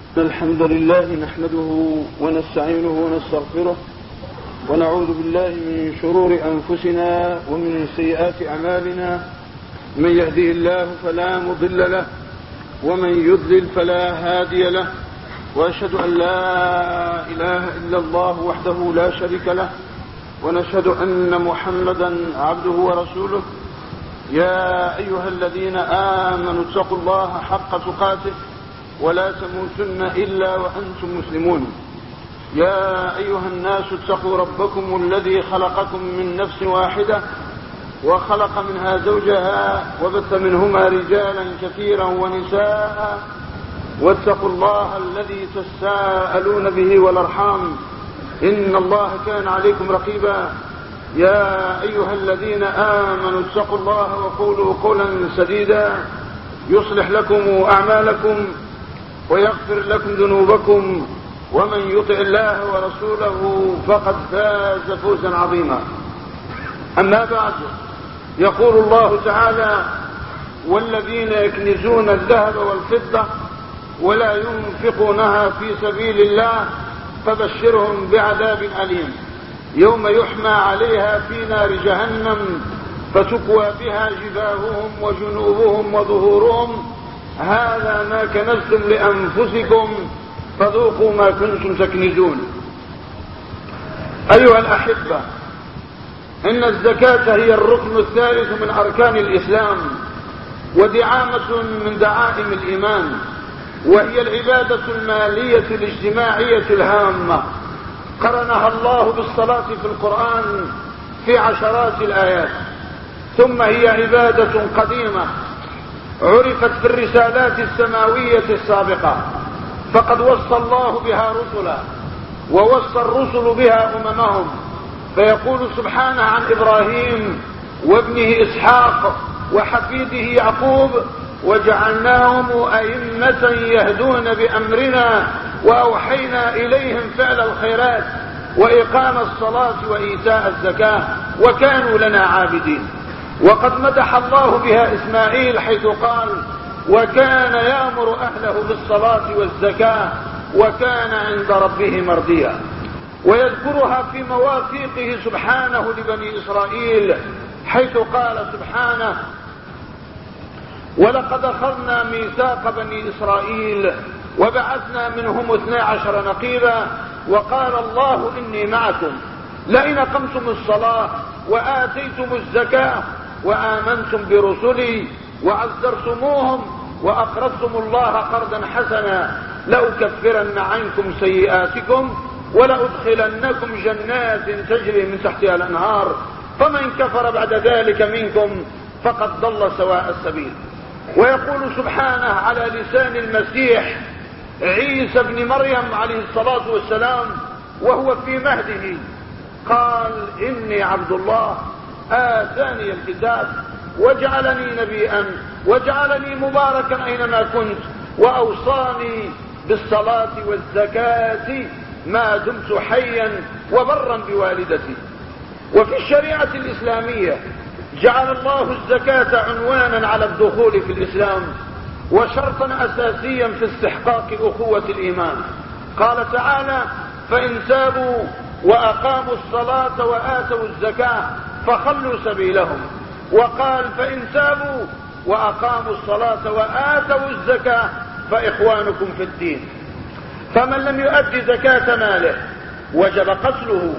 الحمد لله نحمده ونستعينه ونستغفره ونعوذ بالله من شرور أنفسنا ومن سيئات أعمالنا. من يهدي الله فلا مضل له ومن يضلل فلا هادي له، وأشهد أن لا إله إلا الله وحده لا شريك له، ونشهد أن محمدا عبده ورسوله. يا أيها الذين آمنوا اتقوا الله حق تقاته ولا تموتن إلا وأنتم مسلمون. يا أيها الناس اتقوا ربكم الذي خلقكم من نفس واحدة وخلق منها زوجها وبث منهما رجالا كثيرا ونساء، واتقوا الله الذي تساءلون به والأرحام إن الله كان عليكم رقيبا. يا أيها الذين آمنوا اتقوا الله وقولوا قولا سديدا يصلح لكم أعمالكم ويغفر لكم ذنوبكم، ومن يطع الله ورسوله فقد فاز فوزا عظيما. أما بعد، يقول الله تعالى: والذين يكنزون الذهب والفضة ولا ينفقونها في سبيل الله فبشرهم بعذاب أليم يوم يحمى عليها في نار جهنم فتكوى بها جباههم وجنوبهم وظهورهم هذا ما كنزتم لأنفسكم فذوقوا ما كنتم تكنزون. أيها الأحبة، إن الزكاة هي الركن الثالث من أركان الإسلام ودعامة من دعائم الإيمان، وهي العبادة المالية الاجتماعية الهامة قرنها الله بالصلاة في القرآن في عشرات الآيات. ثم هي عبادة قديمة عرفت في الرسالات السماوية السابقة، فقد وصى الله بها رسلا ووصى الرسل بها أممهم، فيقول سبحانه عن إبراهيم وابنه إسحاق وحفيده يعقوب: وجعلناهم أئمة يهدون بأمرنا وأوحينا إليهم فعل الخيرات وإقام الصلاة وإيتاء الزكاة وكانوا لنا عابدين. وقد مدح الله بها إسماعيل حيث قال: وكان يأمر أهله بالصلاة والزكاة وكان عند ربه مرضيا. ويذكرها في مواثيقه سبحانه لبني إسرائيل حيث قال سبحانه: ولقد أخذنا ميثاق بني إسرائيل وبعثنا منهم 12 نقيبا وقال الله إني معكم لئن أقمتم الصلاة وآتيتم الزكاة وآمنتم برسلي وعزرتموهم وأقرضتم الله قرضا حسنا لأكفرن عنكم سيئاتكم ولأدخلنكم جنات تجري من تحتها الأنهار فمن كفر بعد ذلك منكم فقد ضل سواء السبيل. ويقول سبحانه على لسان المسيح عيسى بن مريم عليه الصلاة والسلام وهو في مهده قال: إني عبد الله آتاني الكتاب وجعلني نبيا وجعلني مباركا أينما كنت وأوصاني بالصلاة والزكاة ما دمت حيا وبرا بوالدتي. وفي الشريعة الإسلامية جعل الله الزكاة عنوانا على الدخول في الإسلام وشرطا أساسيا في استحقاق أخوة الإيمان. قال تعالى: فإن تابوا وأقاموا الصلاة وآتوا الزكاة فخلوا سبيلهم. وقال: فإن تابوا وأقاموا الصلاة وآتوا الزكاة فإخوانكم في الدين. فمن لم يؤدي زكاة ماله وجب قتله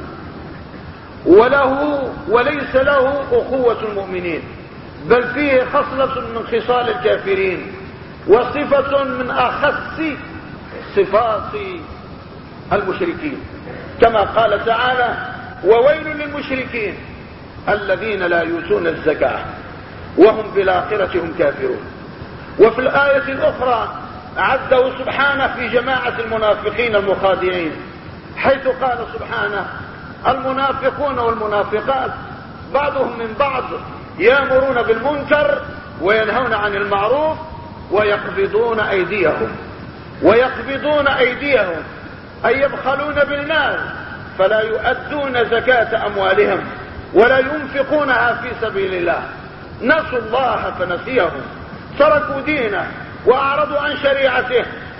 وليس له أخوة المؤمنين، بل فيه خصلة من خصال الكافرين وصفة من أخص صفات المشركين، كما قال تعالى: وويل للمشركين الذين لا يؤتون الزكاة وهم بالآخرة هم كافرون. وفي الآية الأخرى عده سبحانه في جماعة المنافقين المخادعين حيث قال سبحانه: المنافقون والمنافقات بعضهم من بعض يأمرون بالمنكر وينهون عن المعروف ويقبضون أيديهم أي يبخلون بالمال فلا يؤدون زكاة أموالهم ولا ينفقونها في سبيل الله. نسوا الله فنسيهم، تركوا دينه وأعرضوا عن شريعته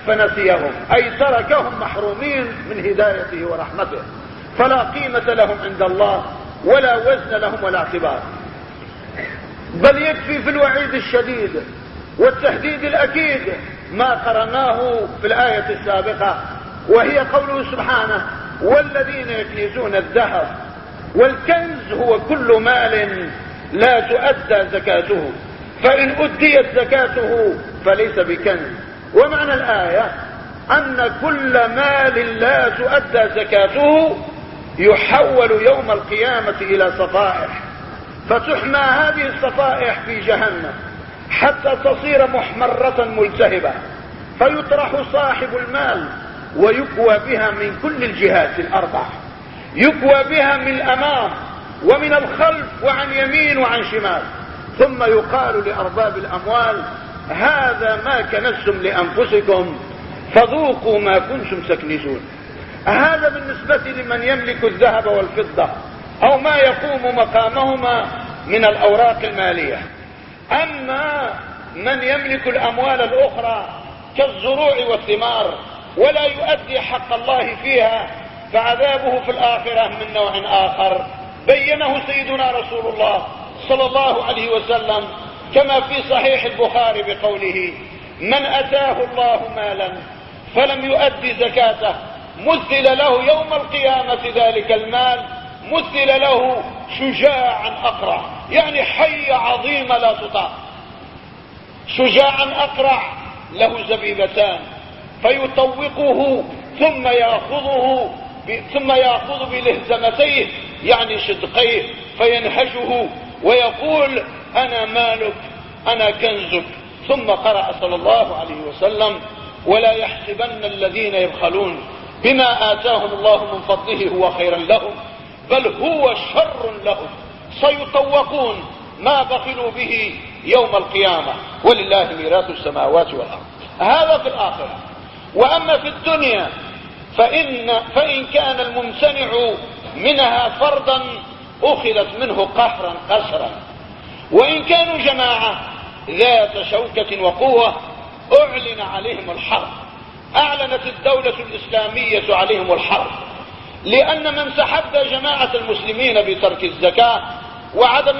فنسيهم، أي تركهم محرومين من هدايته ورحمته، فلا قيمة لهم عند الله ولا وزن لهم ولا اعتبار. بل يكفي في الوعيد الشديد والتهديد الأكيد ما قرناه في الآية السابقة، وهي قوله سبحانه: والذين يكنزون الذهب والكنز هو كل مال لا تؤدى زكاته، فإن أديت زكاته فليس بكنز. ومعنى الآية أن كل مال لا تؤدى زكاته يحول يوم القيامة إلى صفائح، فتحمى هذه الصفائح في جهنم حتى تصير محمرة ملتهبة، فيطرح صاحب المال ويكوى بها من كل الجهات الأربع، يكوى بها من الأمام ومن الخلف وعن يمين وعن شمال، ثم يقال لأرباب الأموال: هذا ما كنزتم لأنفسكم فذوقوا ما كنتم تكنزون. هذا بالنسبة لمن يملك الذهب والفضة أو ما يقوم مقامهما من الأوراق المالية. أما من يملك الأموال الأخرى كالزروع والثمار ولا يؤدي حق الله فيها فعذابه في الآخرة من نوع آخر، بينه سيدنا رسول الله صلى الله عليه وسلم كما في صحيح البخاري بقوله: من أتاه الله مالا فلم يؤدي زكاته مثل له يوم القيامة ذلك المال مثل له شجاعا أقرع، يعني حي عظيم لا تطاق، شجاعا أقرع له زبيبتان، فيطوقه ثم يأخذ بلهزمتيه يعني شدقيه فينهشه ويقول: أنا مالك أنا كنزك. ثم قرأ صلى الله عليه وسلم: ولا يحسبن الذين يبخلون بما آتاهم الله من فضله هو خيرا لهم بل هو شر لهم سيطوقون ما بخلوا به يوم القيامة ولله ميراث السماوات والأرض. هذا في الآخرة. وأما في الدنيا فإن كان الممتنع منها فردا أخذت منه قهرا قسرا، وإن كانوا جماعة ذات شوكة وقوة أعلن عليهم الحرب، أعلنت الدولة الإسلامية عليهم الحرب، لأن من تحدى جماعة المسلمين بترك الزكاة وعدم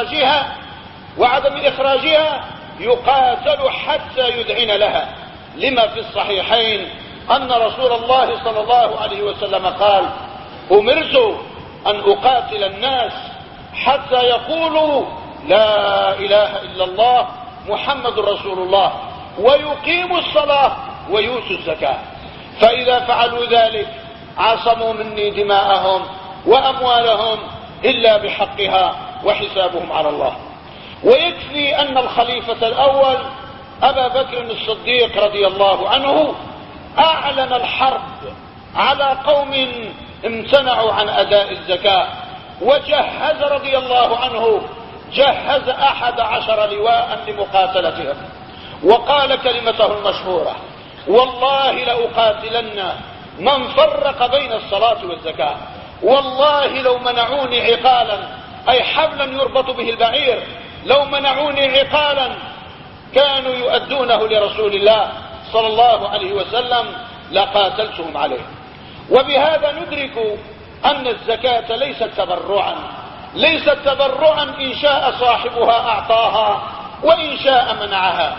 إخراجها يقاتل حتى يذعن لها، لما في الصحيحين أن رسول الله صلى الله عليه وسلم قال: أمرت أن أقاتل الناس حتى يقولوا لا إله إلا الله محمد رسول الله ويقيموا الصلاة ويؤتوا الزكاة، فإذا فعلوا ذلك عصموا مني دماءهم وأموالهم إلا بحقها وحسابهم على الله. ويكفي أن الخليفة الأول أبا بكر الصديق رضي الله عنه أعلن الحرب على قوم امتنعوا عن أداء الزكاة، وجهز رضي الله عنه 11 لواء لمقاتلتهم، وقال كلمته المشهورة: والله لأقاتلن من فرق بين الصلاة والزكاة، والله لو منعوني عقالا أي حبلا يربط به البعير، لو منعوني عقالا كانوا يؤدونه لرسول الله صلى الله عليه وسلم لقاتلتهم عليه. وبهذا ندرك أن الزكاة ليست تبرعا إن شاء صاحبها أعطاها وإن شاء منعها،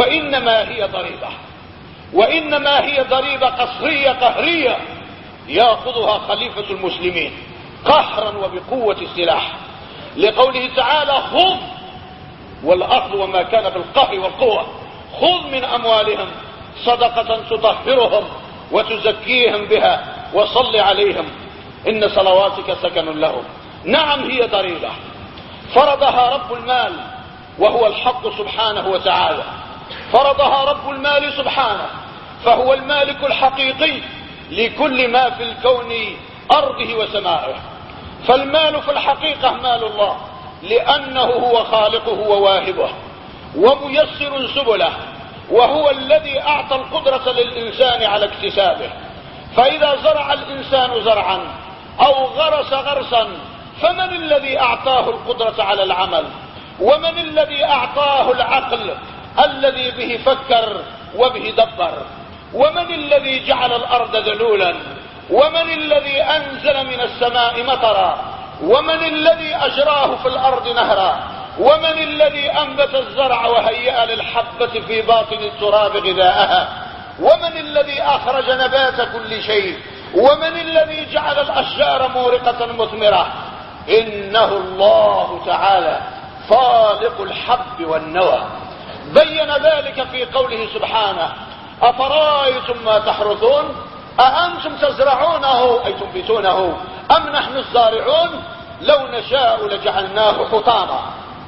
وإنما هي ضريبة قصرية قهرية يأخذها خليفة المسلمين قهرا وبقوة السلاح، لقوله تعالى: خذ، والأخذ وما كان بالقهر والقوة، خذ من أموالهم صدقة تطهرهم وتزكيهم بها وصل عليهم إن صلواتك سكن لهم. نعم، هي ضريبة فرضها رب المال وهو الحق سبحانه وتعالى، فرضها رب المال سبحانه، فهو المالك الحقيقي لكل ما في الكون أرضه وسمائه. فالمال في الحقيقة مال الله، لأنه هو خالقه وواهبه وميسر سبله، وهو الذي أعطى القدرة للإنسان على اكتسابه. فإذا زرع الإنسان زرعا أو غرس غرسا فمن الذي أعطاه القدرة على العمل؟ ومن الذي أعطاه العقل الذي به فكر وبه دبر؟ ومن الذي جعل الأرض ذلولا؟ ومن الذي أنزل من السماء مطرا؟ ومن الذي أجراه في الأرض نهرا؟ ومن الذي أنبت الزرع وهيأ للحبة في باطن التراب غذاءها؟ ومن الذي أخرج نبات كل شيء؟ ومن الذي جعل الأشجار مورقة مثمرة؟ إنه الله تعالى فالق الحب والنوى. بين ذلك في قوله سبحانه: أفرأيتم ما تحرثون أأنتم تزرعونه أي تنبتونه أم نحن الزارعون لو نشاء لجعلناه حطاما.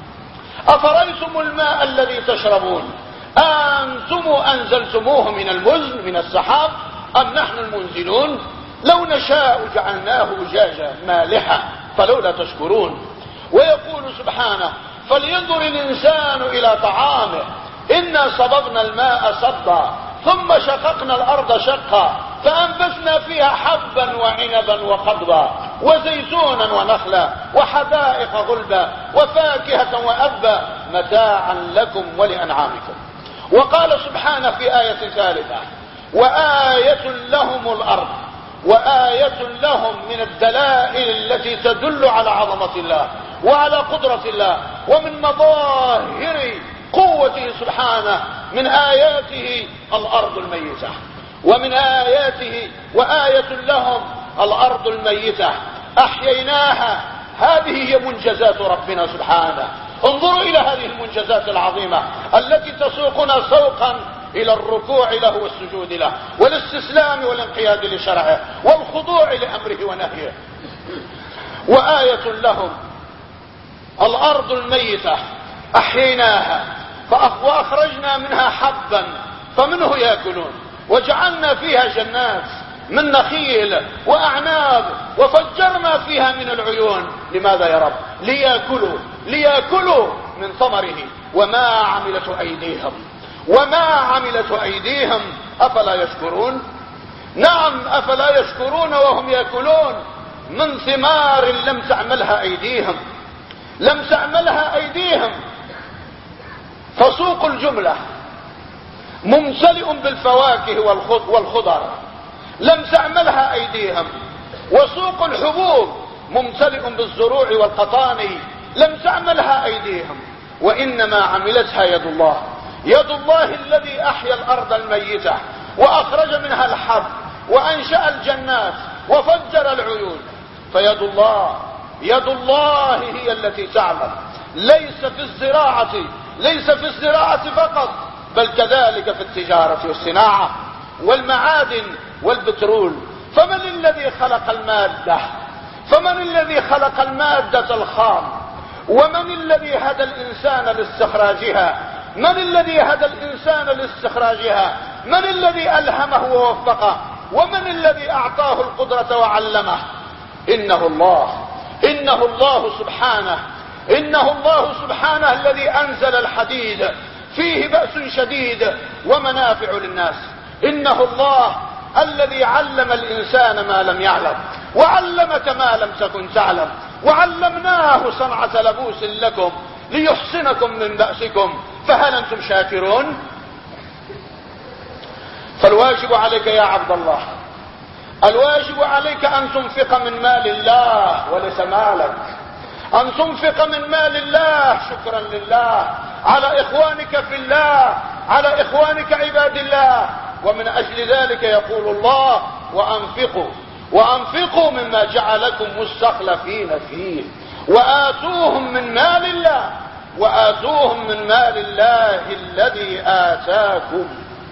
أفرأيتم الماء الذي تشربون أأنتم أنزلتموه من المزن من السحاب أم نحن المنزلون لو نشاء جعلناه أجاجا مالحا فلولا تشكرون. ويقول سبحانه: فلينظر الإنسان إلى طعامه إنا صببنا الماء صبا ثم شققنا الأرض شقا فأنبتنا فيها حبا وعنبا وقضبا وزيتونا ونخلا وحدائق غلبا وفاكهة وأبا متاعا لكم ولأنعامكم. وقال سبحانه في آية ثالثة: وآية لهم الأرض. وآية لهم من الدلائل التي تدل على عظمة الله وعلى قدرة الله ومن مظاهر قوته سبحانه من آياته الأرض الميتة. ومن آياته وآية لهم الأرض الميتة أحييناها. هذه هي منجزات ربنا سبحانه. انظروا إلى هذه المنجزات العظيمة التي تسوقنا سوقا إلى الركوع له والسجود له والاستسلام والانقياد لشرعه والخضوع لأمره ونهيه. وآية لهم الأرض الميتة أحييناها وأخرجنا منها حبا فمنه يأكلون وجعلنا فيها جنات من نخيل وأعناب وفجرنا فيها من العيون. لماذا يا رب؟ ليأكلوا من ثمره وما عملت أيديهم أفلا يشكرون. نعم أفلا يشكرون وهم يأكلون من ثمار لم تعملها أيديهم. فسوق الجملة ممتلئ بالفواكه والخضر لم تعملها أيديهم. وسوق الحبوب ممتلئ بالزروع والقطاني لم تعملها أيديهم. وإنما عملتها يد الله. يد الله الذي أحيا الأرض الميتة وأخرج منها الحب وأنشأ الجنات وفجر العيون. فيد الله هي التي تعمل. ليس في الزراعة فقط بل كذلك في التجارة والصناعة والمعادن والبترول. فمن الذي خلق المادة الخام؟ ومن الذي هدى الإنسان لاستخراجها؟ من الذي ألهمه ووفقه؟ ومن الذي أعطاه القدرة وعلمه؟ إنه الله سبحانه الذي أنزل الحديد فيه بأس شديد ومنافع للناس. إنه الله الذي علم الإنسان ما لم يعلم وعلمك ما لم تكن تعلم وعلمناه صنعة لبوس لكم ليحصنكم من بأسكم فهل أنتم شاكرون؟ فالواجب عليك يا عبد الله، الواجب عليك أن تنفق من مال الله وليس مالك، أن تنفق من مال الله شكرا لله على إخوانك في الله، على إخوانك عباد الله. ومن أجل ذلك يقول الله: وأنفقوا مما جعلكم مستخلفين فيه وآتوهم من مال الله الذي آتاكم.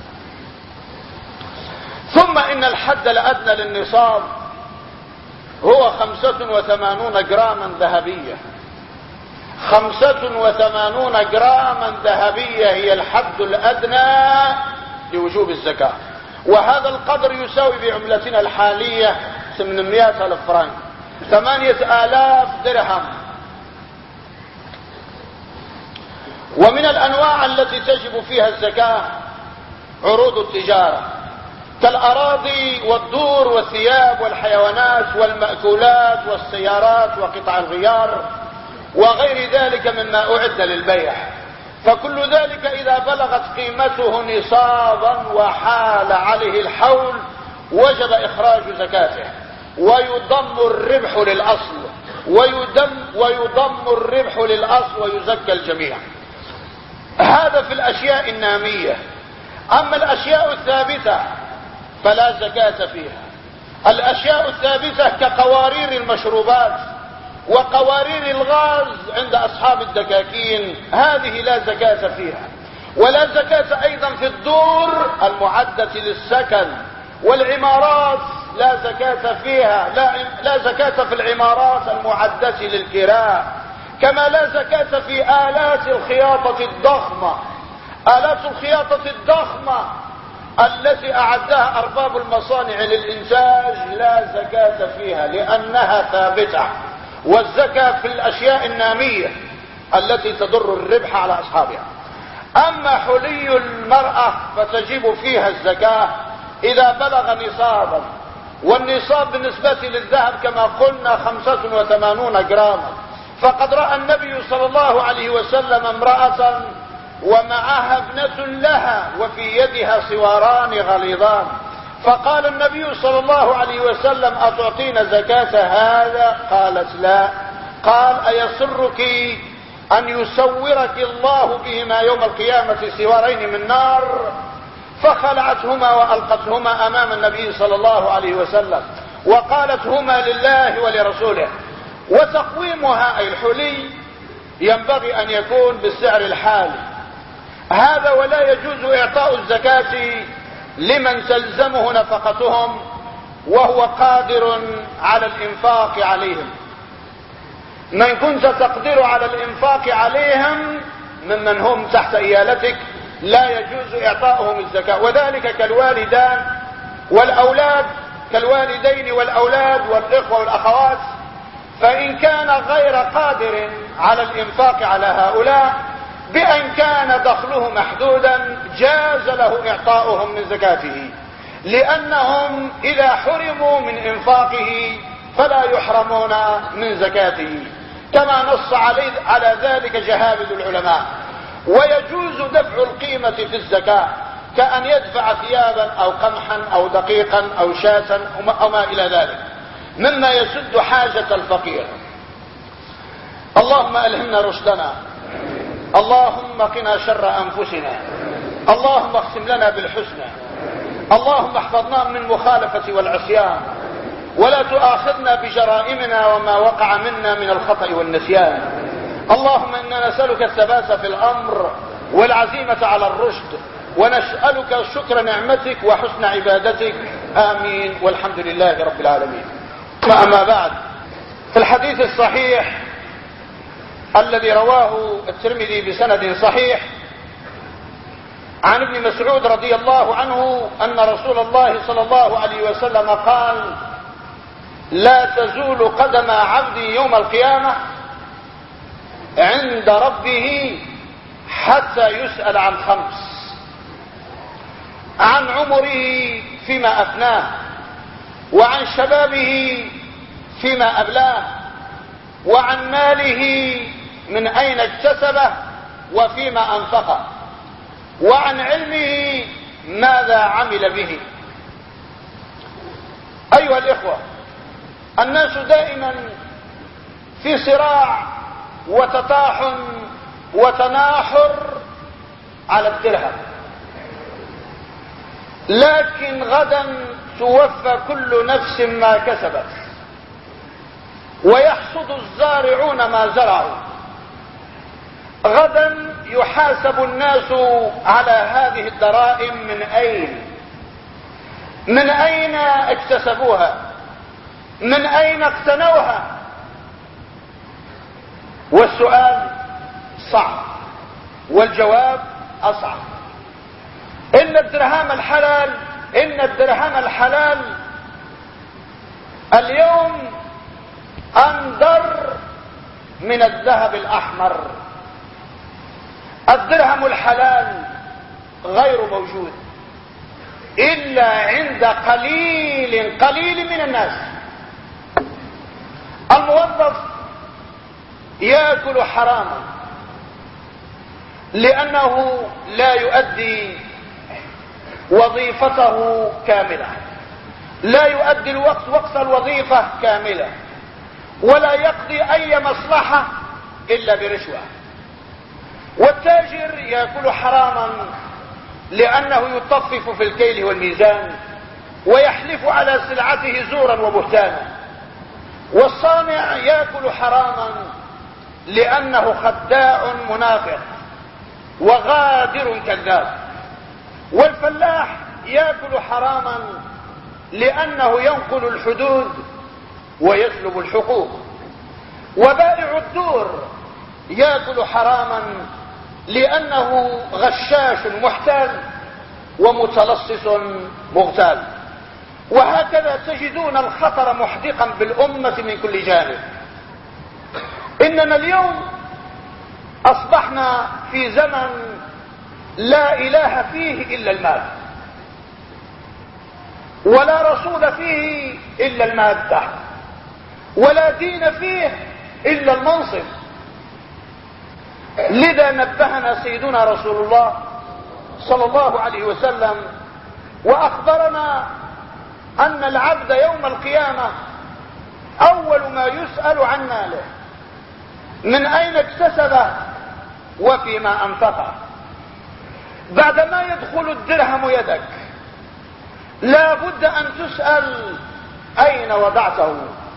ثم إن الحد الأدنى للنصاب هو 85 جراما ذهبية. 85 جراما ذهبية هي الحد الأدنى لوجوب الزكاة. وهذا القدر يساوي بعملتنا الحالية 800,000 فرنك، 8,000 درهم. ومن الأنواع التي تجب فيها الزكاة عروض التجارة كالأراضي والدور والثياب والحيوانات والمأكولات والسيارات وقطع الغيار وغير ذلك مما أعد للبيع. فكل ذلك إذا بلغت قيمته نصابا وحال عليه الحول وجب إخراج زكاته، ويضم الربح للأصل ويضم الربح للأصل ويزكى الجميع. هذا في الأشياء النامية. أما الأشياء الثابتة فلا زكاة فيها. الأشياء الثابتة كقوارير المشروبات وقوارير الغاز عند أصحاب الدكاكين، هذه لا زكاة فيها. ولا زكاة أيضا في الدور المعدة للسكن والعمارات، لا زكاة فيها. لا زكاة في العمارات المعدة للكراء، كما لا زكاة في آلات الخياطة الضخمة. آلات الخياطة الضخمة التي أعدها أرباب المصانع للإنتاج لا زكاة فيها لأنها ثابتة. والزكاة في الأشياء النامية التي تضر الربح على أصحابها. أما حلي المرأة فتجب فيها الزكاة إذا بلغ نصابا، والنصاب بالنسبة للذهب كما قلنا 85 جراما. فقد رأى النبي صلى الله عليه وسلم امرأة ومعها ابنة لها وفي يدها صواران غليظان، فقال النبي صلى الله عليه وسلم أتعطين زكاة هذا؟ قالت لا. قال أيسرك أن يسورك الله بهما يوم القيامة سوارين من نار؟ فخلعتهما وألقتهما أمام النبي صلى الله عليه وسلم وقالت هما لله ولرسوله. وتقويمها أي الحلي ينبغي أن يكون بالسعر الحالي هذا، ولا يجوز إعطاء الزكاة لمن تلزمه نفقتهم وهو قادر على الإنفاق عليهم. من كنت تقدر على الإنفاق عليهم ممن هم تحت إيالتك لا يجوز إعطاؤهم الزكاة. وذلك كالوالدان والأولاد، كالوالدين والأولاد والإخوة والأخوات. فإن كان غير قادر على الإنفاق على هؤلاء بأن كان دخله محدودا جاز له إعطاؤهم من زكاته، لأنهم إذا حرموا من إنفاقه فلا يحرمون من زكاته، كما نص على ذلك جهابذ العلماء. ويجوز دفع القيمة في الزكاة كأن يدفع ثيابا أو قمحا أو دقيقا أو شاة أو ما إلى ذلك مما يسد حاجة الفقير. اللهم ألهمنا رشدنا، اللهم قنا شر أنفسنا، اللهم اقسم لنا بالحسنى، اللهم احفظنا من المخالفة والعصيان، ولا تؤاخذنا بجرائمنا وما وقع منا من الخطأ والنسيان. اللهم إنا نسألك الثبات في الأمر والعزيمة على الرشد، ونسألك شكر نعمتك وحسن عبادتك. آمين والحمد لله رب العالمين. أما بعد، في الحديث الصحيح الذي رواه الترمذي بسند صحيح عن ابن مسعود رضي الله عنه أن رسول الله صلى الله عليه وسلم قال: لا تزول قدم عبد يوم القيامة عند ربه حتى يسأل عن 5: عن عمره فيما أفناه، وعن شبابه فيما أبلاه، وعن ماله من أين اكتسبه وفيما أنفقه، وعن علمه ماذا عمل به. أيها الإخوة، الناس دائما في صراع وتطاحن وتناحر على الدرهم، لكن غدا توفى كل نفس ما كسبت، ويحصد الزارعون ما زرعوا. غدا يحاسب الناس على هذه الدراهم من أين اكتسبوها، من أين اقتنوها. والسؤال صعب والجواب أصعب. إن الدرهم الحلال اليوم أندر من الذهب الأحمر. الدرهم الحلال غير موجود إلا عند قليل من الناس. الموظف يأكل حراما، لأنه لا يؤدي وظيفته كاملة، لا يؤدي وقت الوظيفة كاملة، ولا يقضي أي مصلحة إلا برشوة. والتاجر يأكل حراما لأنه يطفف في الكيل والميزان ويحلف على سلعته زورا وبهتانا. والصانع يأكل حراما لأنه خداع منافق وغادر كذاب. والفلاح يأكل حراما لأنه ينقل الحدود ويسلب الحقوق. وبائع الدور يأكل حراما لأنه غشاش محتال ومتلصص مغتال. وهكذا تجدون الخطر محدقا بالأمة من كل جانب. إننا اليوم أصبحنا في زمن لا إله فيه إلا المال، ولا رسول فيه إلا المادة، ولا دين فيه إلا المنصب. لذا نبهنا سيدنا رسول الله صلى الله عليه وسلم وأخبرنا أن العبد يوم القيامة أول ما يسأل عن ماله، من أين اكتسبه وفيما أنفقه. بعدما يدخل الدرهم يدك لا بد أن تسأل أين وضعته،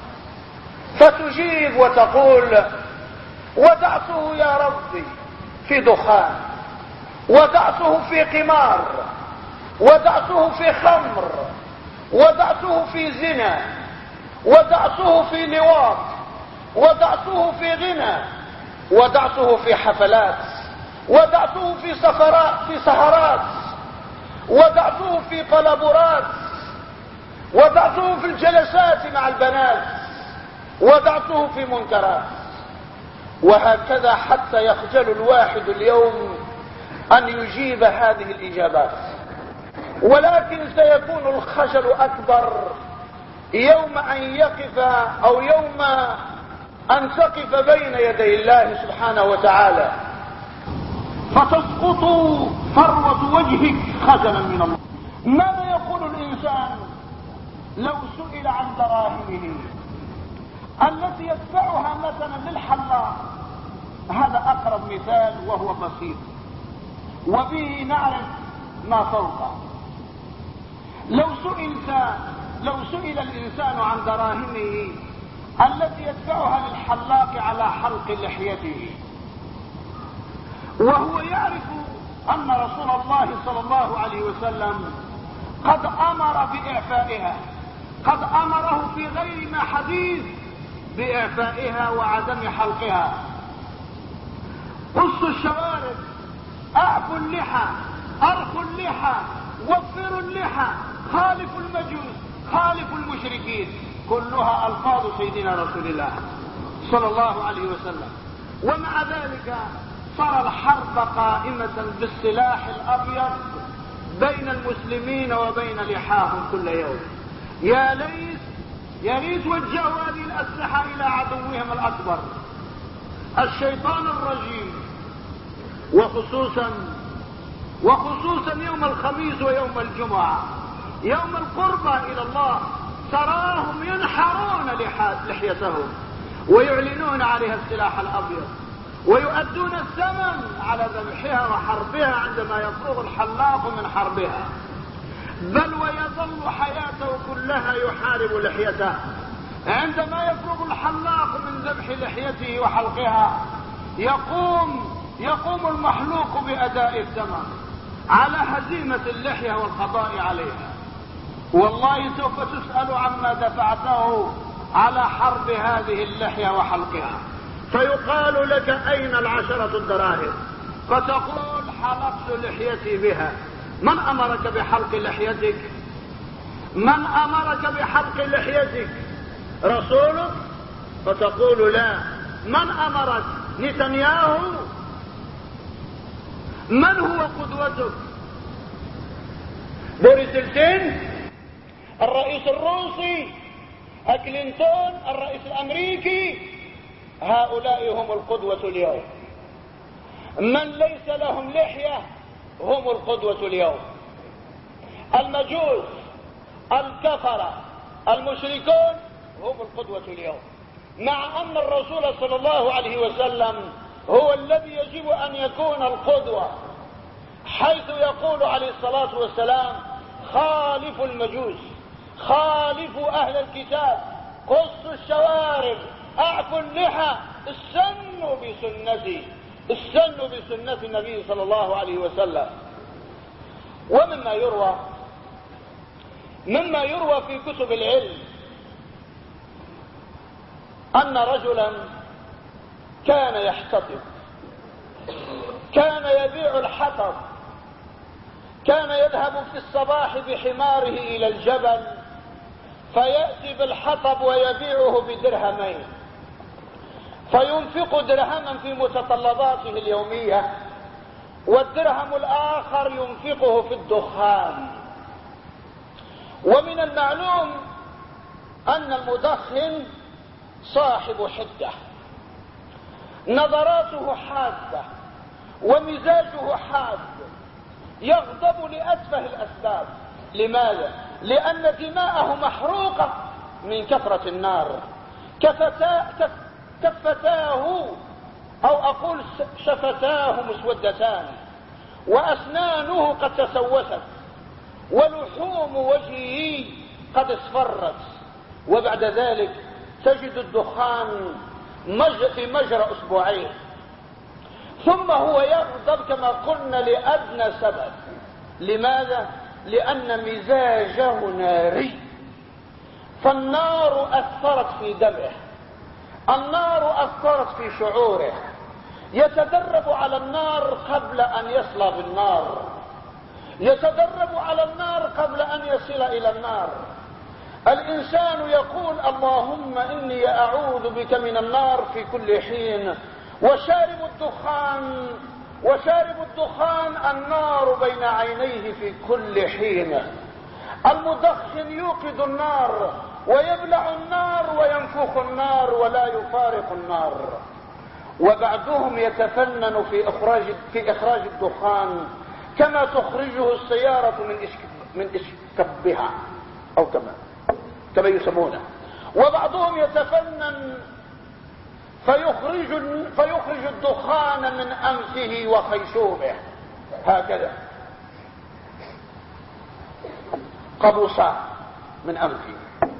فتجيب وتقول وضعته يا ربي في دخان، وضعته في قمار، وضعته في خمر، وضعته في زنا، وضعته في لواط، وضعته في غنى، وضعته في حفلات، وضعته في سهرات، وضعته في قلبرات، وضعته في الجلسات مع البنات، وضعته في منكرات. وهكذا حتى يخجل الواحد اليوم أن يجيب هذه الإجابات. ولكن سيكون الخجل أكبر يوم أن يقف أو يوم أن تقف بين يدي الله سبحانه وتعالى فتسقط فروة وجهك خجلا من الله. ماذا يقول الإنسان لو سئل عن دراهمه التي يدفعها مثلا للحلاق؟ هذا أقرب مثال وهو بسيط وبه نعرف ما فوقه. لو سئل الإنسان عن دراهمه التي يدفعها للحلاق على حلق لحيته، وهو يعرف أن رسول الله صلى الله عليه وسلم قد أمر بإعفائها، قد أمره في غير ما حديث بإعفائها وعدم حلقها. قصوا الشوارب، أعفوا اللحى، أرخوا اللحى، وفروا اللحى، خالفوا المجوس، خالفوا المشركين، كلها ألفاظ سيدنا رسول الله صلى الله عليه وسلم. ومع ذلك صار الحرب قائمة بالسلاح الأبيض بين المسلمين وبين لحاهم كل يوم. يا ليت وجهوا هذه الأسلحة إلى عدوهم الأكبر الشيطان الرجيم، وخصوصا يوم الخميس ويوم الجمعة، يوم القربى إلى الله، تراهم ينحرون لحيتهم ويعلنون عليها السلاح الأبيض ويؤدون الثمن على ذبحها وحربها عندما يفرغ الحلاق من حربها، بل ويظل حياته كلها يحارب لحيته. عندما يفرغ الحلاق من ذبح لحيته وحلقها يقوم المحلوق بأداء الثمن على هزيمة اللحية والقضاء عليها. والله سوف تسأل عما دفعته على حرب هذه اللحية وحلقها، فيقال لك أين 10 دراهم؟ فتقول حلقت لحيتي بها. من أمرك بحلق لحيتك؟ من أمرك بحلق لحيتك؟ رسولك؟ فتقول لا. من أمرك؟ نتنياهو؟ من هو قدوتك؟ بوريس يلتسين؟ الرئيس الروسي؟ كلينتون؟ الرئيس الأمريكي؟ هؤلاء هم القدوة اليوم. من ليس لهم لحية هم القدوة اليوم. المجوس، الكفرة، المشركون هم القدوة اليوم، مع أن الرسول صلى الله عليه وسلم هو الذي يجب أن يكون القدوة، حيث يقول عليه الصلاة والسلام: خالفوا المجوس، خالفوا أهل الكتاب، قصوا الشوارب، أعفوا اللحى، استنوا بسنتي، استنوا بسنة النبي صلى الله عليه وسلم. ومما يروى في كتب العلم أن رجلا كان يحتطب، كان يبيع الحطب، كان يذهب في الصباح بحماره إلى الجبل فيأتي بالحطب ويبيعه بدرهمين، فينفق درهما في متطلباته اليومية، والدرهم الآخر ينفقه في الدخان. ومن المعلوم أن المدخن صاحب حدة، نظراته حادة ومزاجه حاد، يغضب لأتفه الأسباب. لماذا؟ لأن دماءه محروقة من كثرة النار، كفتاه أو أقول شفتاه مسودتان، وأسنانه قد تسوست، ولحوم وجهه قد اصفرت، وبعد ذلك تجد الدخان في مجرى أسبوعين. ثم هو يغضب كما قلنا لأدنى سبب. لماذا؟ لأن مزاجه ناري، فالنار أثرت في دمه، النار أثرت في شعوره، يتدرب على النار قبل أن يصل بالنار، يتدرب على النار قبل أن يصل إلى النار. الإنسان يقول: اللهم إني أعوذ بك من النار في كل حين. وشارب الدخان النار بين عينيه في كل حين. المدخن يوقد النار ويبلع النار وينفخ النار ولا يفارق النار. وبعضهم يتفنن في إخراج الدخان كما تخرجه السيارة من إسكبها، أو كما يسمونه. وبعضهم يتفنن فيخرج الدخان من أنفه وخيشومه هكذا، قبوصا من أنفه.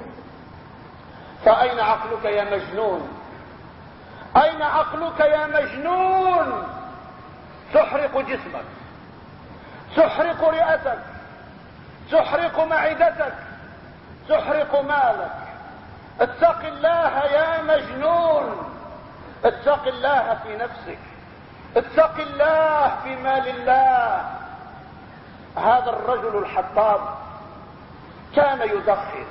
فأين عقلك يا مجنون؟ أين عقلك يا مجنون؟ تحرق جسمك، تحرق رئتك، تحرق معدتك، تحرق مالك. اتق الله يا مجنون، اتق الله في نفسك، اتق الله في مال الله. هذا الرجل الحطاب كان يدخن،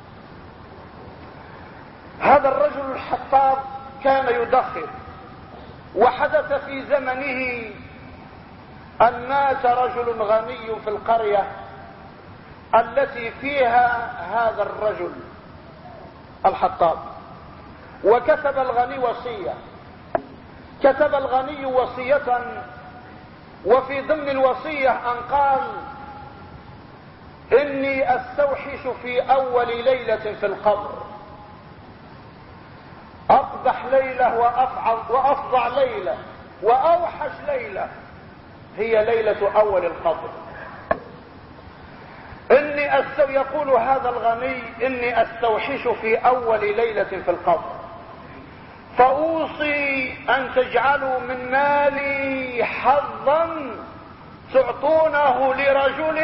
هذا الرجل الحطاب كان يدخن. وحدث في زمنه أن مات رجل غني في القرية التي فيها هذا الرجل الحطاب، وكتب الغني وصية، كتب الغني وصية، وفي ضمن الوصية أن قال: إني أستوحش في أول ليلة في القبر، أقبح ليلة وأفظع ليلة وأوحش ليلة هي ليلة أول القبر. يقول هذا الغني: إني أستوحش في أول ليلة في القبر، فأوصي أن تجعلوا من مالي حظا تعطونه لرجل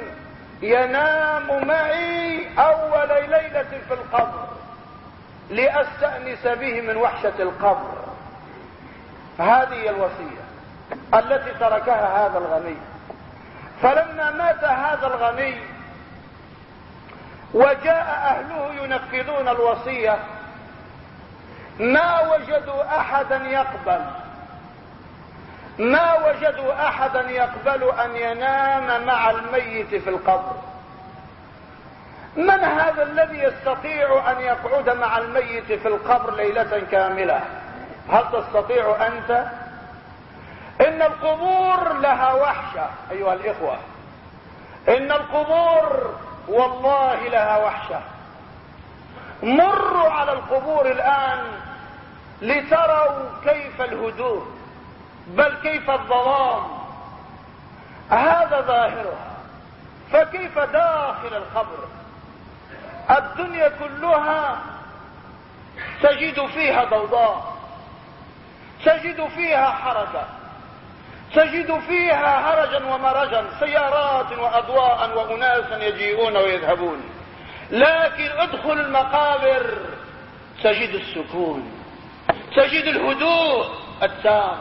ينام معي أول ليلة في القبر لأستأنس به من وحشة القبر. هذه الوصية التي تركها هذا الغني. فلما مات هذا الغني وجاء أهله ينفذون الوصية، ما وجدوا أحدا يقبل أن ينام مع الميت في القبر. من هذا الذي يستطيع أن يقعد مع الميت في القبر ليلة كاملة؟ هل تستطيع أنت؟ إن إن القبور لها وحشة أيها الإخوة، إن القبور والله لها وحشة. مروا على القبور الآن لتروا كيف الهدوء، بل كيف الظلام، هذا ظاهرها. فكيف داخل القبر؟ الدنيا كلها تجد فيها ضوضاء، تجد فيها حركة، تجد فيها هرجا ومرجا، سيارات وأضواء وأناسا يجيئون ويذهبون. لكن ادخل المقابر تجد السكون، تجد الهدوء التام.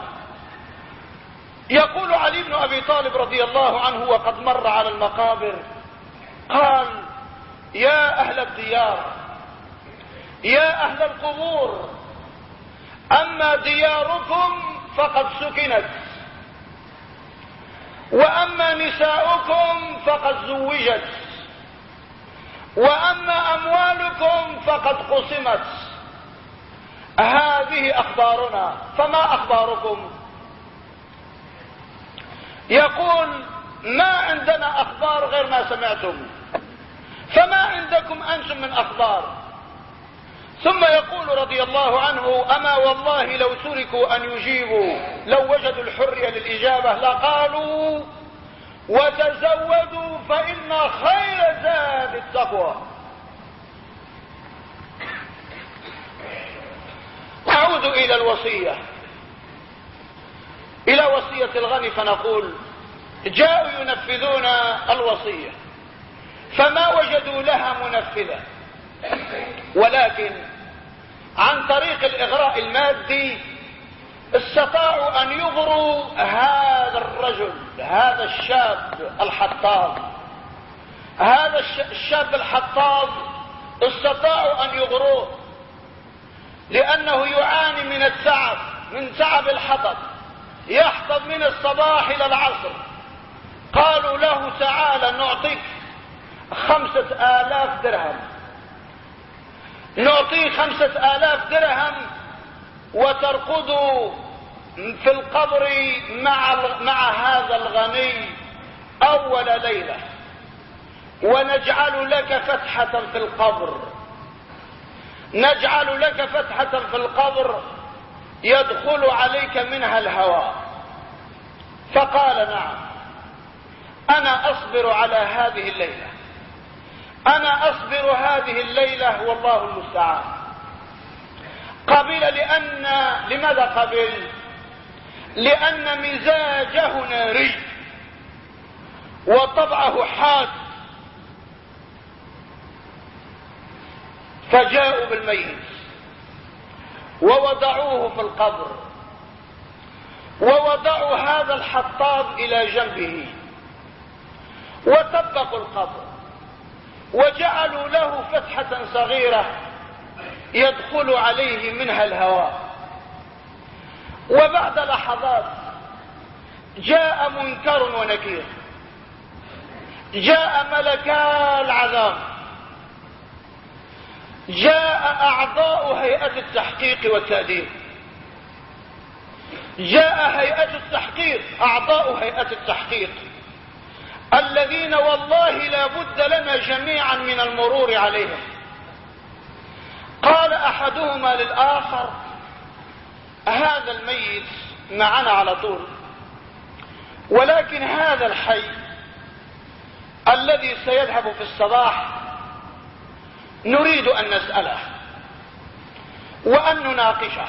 يقول علي بن أبي طالب رضي الله عنه وقد مر على المقابر، قال: يا أهل الديار، يا أهل القبور، أما دياركم فقد سكنت، وأما نساؤكم فقد زوجت، وأما أموالكم فقد قسمت. هذه أخبارنا، فما أخباركم؟ يقول: ما عندنا أخبار غير ما سمعتم، فما عندكم أنتم من أخبار؟ ثم يقول رضي الله عنه: أما والله لو تركوا أن يجيبوا، لو وجدوا الحرية للإجابة لقالوا: وتزودوا فإن خير زاد التقوى. نعود إلى الوصية، إلى وصية الغني، فنقول: جاءوا ينفذون الوصية فما وجدوا لها منفذة، ولكن عن طريق الإغراء المادي استطاعوا أن يغروا هذا الرجل، هذا الشاب الحطاب، هذا الشاب الحطاب استطاعوا أن يغروه، لأنه يعاني من التعب، من تعب الحطب، يحطب من الصباح إلى العصر. قالوا له: تعال نعطيك 5000 درهم، نعطيه 5000 درهم وترقد في القبر مع هذا الغني أول ليلة، ونجعل لك فتحة في القبر، نجعل لك فتحة في القبر يدخل عليك منها الهواء. فقال: نعم، أنا أصبر على هذه الليلة، أنا أصبر هذه الليلة والله المستعان. قبل، لماذا قبل؟ لأن مزاجه ناري وطبعه حاد. فجاءوا بالميت ووضعوه في القبر، ووضعوا هذا الحطاب إلى جنبه وطبقوا القبر، وجعلوا له فتحة صغيرة يدخل عليه منها الهواء. وبعد لحظات جاء منكر ونكير، جاء ملكا العذاب، جاء أعضاء هيئة التحقيق والتأديب، جاء هيئة التحقيق، أعضاء هيئة التحقيق الذين والله لا بد لنا جميعا من المرور عليهم. قال أحدهما للآخر: هذا الميت معنا على طول، ولكن هذا الحي الذي سيذهب في الصباح نريد أن نسأله وأن نناقشه.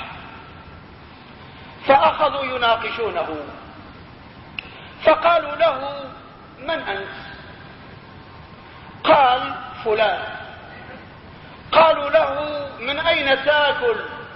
فأخذوا يناقشونه، فقالوا له: من أنت؟ قال: فلان. قالوا له: من أين تأكل؟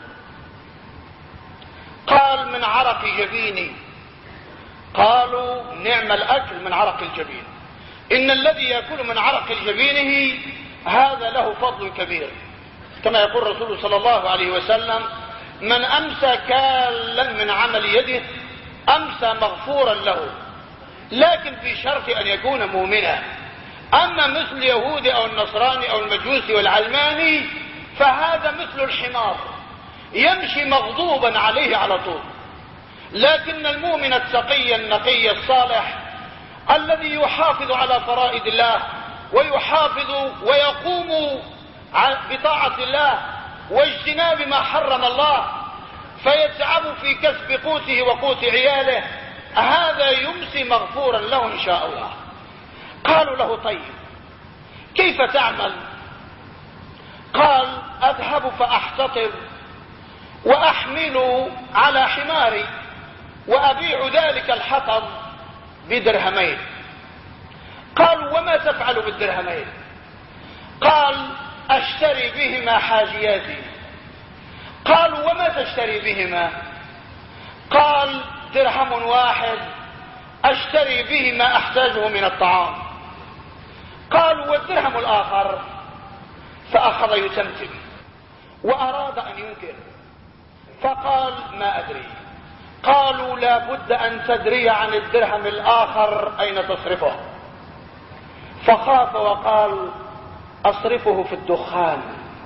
قال: من عرق جبيني. قالوا: نعم الأكل من عرق الجبين، إن الذي يأكل من عرق جبينه هذا له فضل كبير، كما يقول الرسول صلى الله عليه وسلم: من أمسى كالا من عمل يده أمسى مغفورا له، لكن في شرط أن يكون مؤمنا. أما مثل اليهودي أو النصراني أو المجوسي والعلماني فهذا مثل الحمار، يمشي مغضوبا عليه على طول، لكن المؤمن التقي النقي الصالح الذي يحافظ على فرائض الله ويحافظ ويقوم بطاعة الله واجتناب ما حرم الله، فيتعب في كسب قوته وقوت عياله، هذا يمسي مغفورا له إن شاء الله. قالوا له طيب كيف تعمل؟ قال أذهب فأحتطب وأحمل على حماري وأبيع ذلك الحطب بدرهمين. قالوا وما تفعل بالدرهمين؟ قال أشتري بهما حاجياتي. قالوا وما تشتري بهما؟ قال درهم واحد أشتري به ما أحتاجه من الطعام. قالوا والدرهم الآخر؟ فأخذ يتمتم وأراد أن ينكر، فقال ما أدري. قالوا لا بد أن تدري عن الدرهم الآخر أين تصرفه. فخاف وقال أصرفه في الدخان،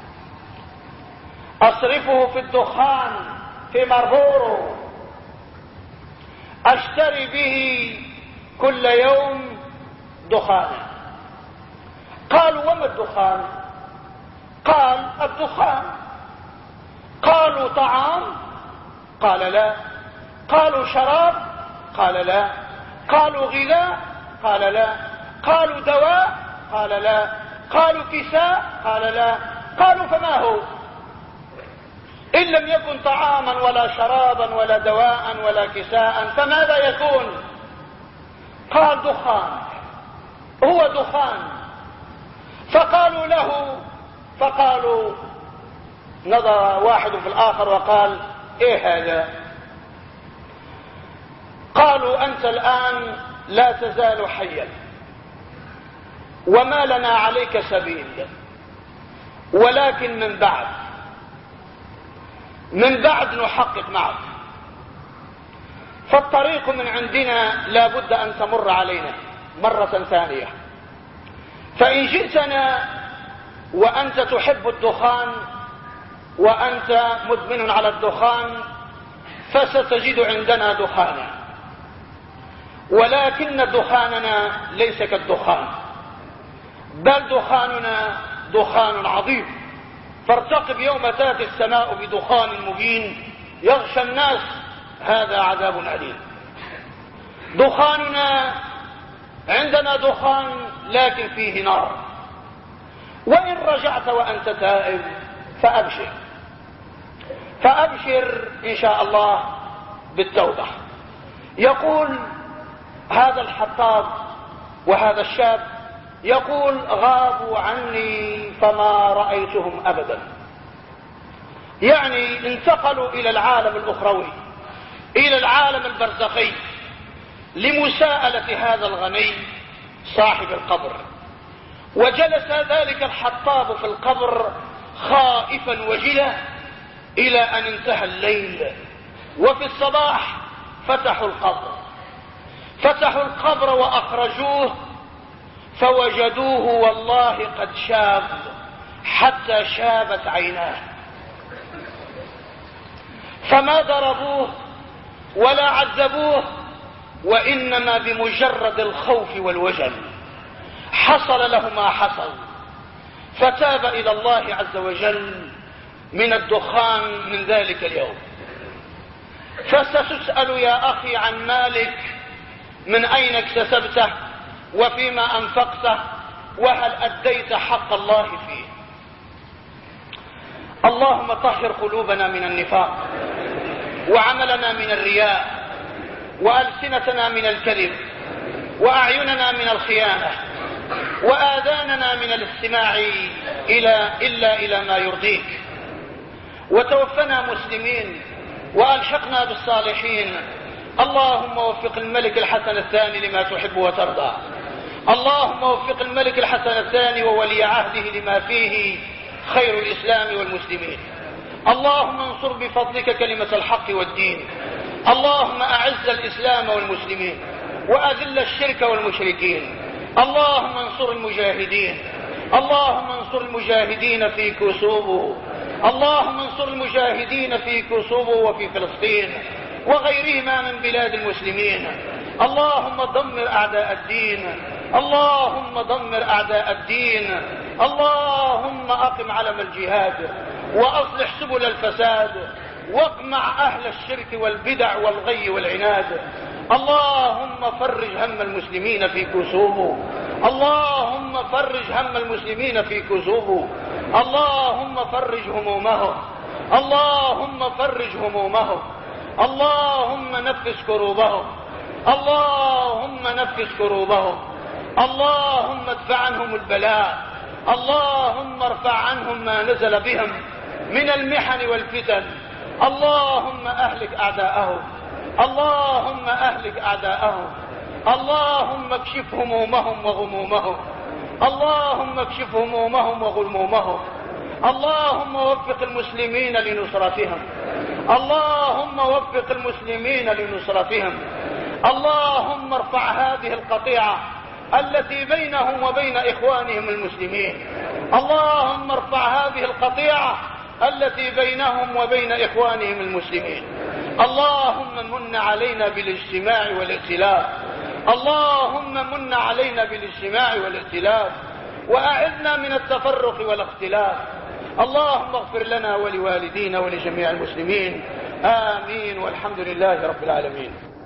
أصرفه في الدخان في مربورو، أشتري به كل يوم دخانا. قالوا وما الدخان؟ قال الدخان. قالوا طعام؟ قال لا. قالوا شراب؟ قال لا. قالوا غذاء؟ قال لا. قالوا دواء؟ قال لا. قالوا كساء؟ قال لا. قالوا فما هو؟ إن لم يكن طعاما ولا شرابا ولا دواء ولا كساء فماذا يكون؟ قال دخان، هو دخان. فقالوا نظر واحد في الآخر وقال ايه هذا؟ قالوا أنت الآن لا تزال حيا وما لنا عليك سبيل، ولكن من بعد نحقق معك، فالطريق من عندنا لا بد أن تمر علينا مرة ثانية، فإن جئتنا وأنت تحب الدخان وأنت مدمن على الدخان فستجد عندنا دخانا، ولكن دخاننا ليس كالدخان، بل دخاننا دخان عظيم، فارتقب يوم تاتي السماء بدخان مبين يغشى الناس، هذا عذاب أليم. دخاننا عندنا دخان لكن فيه نار، وإن رجعت وأنت تائب فأبشر إن شاء الله بالتوبة. يقول هذا الحطاب وهذا الشاب يقول غابوا عني فما رأيتهم أبدا، يعني انتقلوا إلى العالم الأخروي، إلى العالم البرزخي، لمساءلة هذا الغني صاحب القبر. وجلس ذلك الحطاب في القبر خائفا وجلا إلى أن انتهى الليل، وفي الصباح فتحوا القبر وأخرجوه فوجدوه والله قد شاب حتى شابت عيناه، فما ضربوه ولا عذبوه، وإنما بمجرد الخوف والوجل حصل له ما حصل، فتاب إلى الله عز وجل من الدخان من ذلك اليوم. فستسأل يا أخي عن مالك، من أين اكتسبته وفيما أنفقته وهل أديت حق الله فيه. اللهم طهر قلوبنا من النفاق، وعملنا من الرياء، وألسنتنا من الكذب، وأعيننا من الخيانة، وآذاننا من الاستماع إلا إلى ما يرضيك، وتوفنا مسلمين وألحقنا بالصالحين. اللهم وفق الملك الحسن الثاني لما تحب وترضى، اللهم وفق الملك الحسن الثاني وولي عهده لما فيه خير الإسلام والمسلمين. اللهم انصر بفضلك كلمة الحق والدين، اللهم أعز الإسلام والمسلمين وأذل الشرك والمشركين. اللهم انصر المجاهدين، اللهم انصر المجاهدين في كوسوفو، اللهم انصر المجاهدين في كوسوفو وفي فلسطين، وغيرهما من بلاد المسلمين. اللهم دمر أعداء الدين، اللهم دمر أعداء الدين، اللهم أقم علم الجهاد وأصلح سبل الفساد واقمع أهل الشرك والبدع والغي والعناد. اللهم فرج هم المسلمين في كسوفه، اللهم فرج هم المسلمين في كسوفه، اللهم فرج همومهم، اللهم فرج همومهم، اللهم نفس كروبهم، اللهم نفس كروبهم، اللهم ادفع عنهم البلاء، اللهم ارفع عنهم ما نزل بهم من المحن والفتن. اللهم اهلك اعداءهم، اللهم اهلك اعداءهم، اللهم اكشف همومهم وغمومهم، اللهم اكشف همومهم وغمومهم، اللهم وفق المسلمين لنصرتهم، اللهم وفق المسلمين لنصرتهم. اللهم ارفع هذه القطيعة التي بينهم وبين إخوانهم المسلمين، اللهم ارفع هذه القطيعة التي بينهم وبين إخوانهم المسلمين. اللهم من علينا بالاجتماع والائتلاف، اللهم من علينا بالاجتماع والائتلاف وأعذنا من التفرق والاختلاف. اللهم اغفر لنا ولوالدينا ولجميع المسلمين، آمين، والحمد لله رب العالمين.